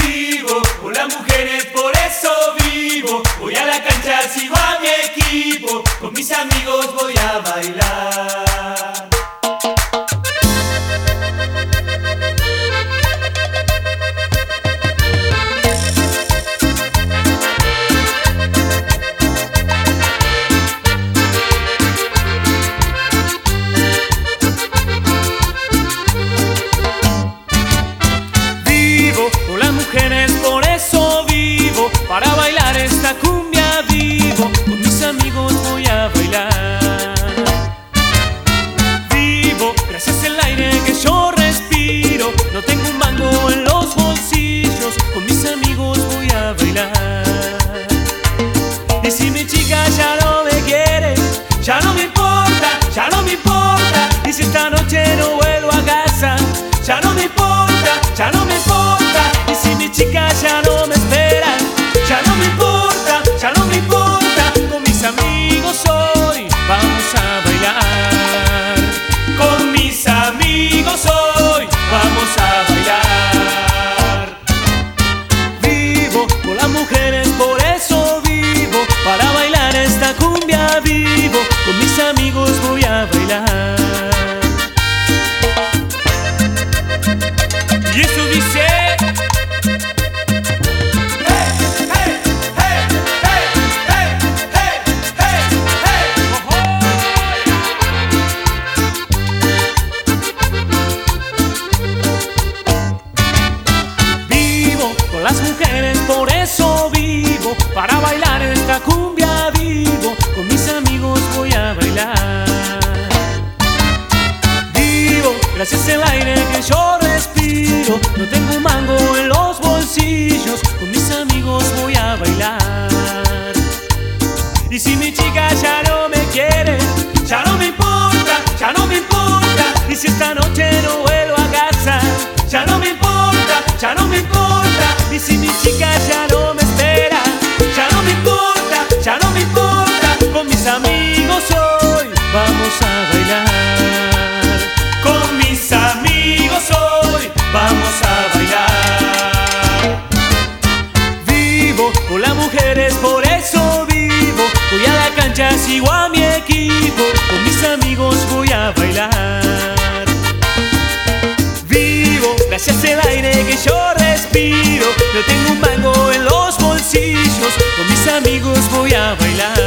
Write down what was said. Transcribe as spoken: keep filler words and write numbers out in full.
Vivo por las mujeres, por eso vivo. Voy a la cancha, sigo a mi equipo. Con mis amigos voy a bailar. Por eso vivo, para bailar esta cumbia vivo. Con mis amigos voy a bailar. Vivo gracias al aire que yo respiro. No tengo un mango en los bolsillos. Con mis amigos voy a bailar. Y si mi chica ya no me quiere, ya no me importa, ya no me importa. Y si esta noche no vuelvo a casa, ya no me importa, ya no me importa. Y si mi chica ya no me espera, ya no me importa, ya no me importa. Con mis amigos hoy vamos a bailar. Con mis amigos hoy vamos a bailar. Vivo por las mujeres, por eso vivo, para bailar esta cumbia vivo. Con mis amigos voy a bailar. Y eso dice: las mujeres, por eso vivo, para bailar esta cumbia vivo. Con mis amigos voy a bailar. Vivo gracias al aire que yo respiro. No tengo un mango en los bolsillos. Con mis amigos voy a bailar. Y si mi chica ya no me quiere, ya no me importa, ya no me importa. Y si esta noche no vuelvo a casa, ya no me importa, ya no me importa. Y si mi chica ya no me espera, ya no me importa, ya no me importa. Con mis amigos hoy vamos a bailar. Con mis amigos hoy vamos a bailar. Vivo por las mujeres, por eso vivo. Voy a la cancha, sigo a mi equipo. Con mis amigos voy a bailar. Vivo gracias al aire que yo respiro. No tengo un mango en los bolsillos. Con mis amigos voy a bailar.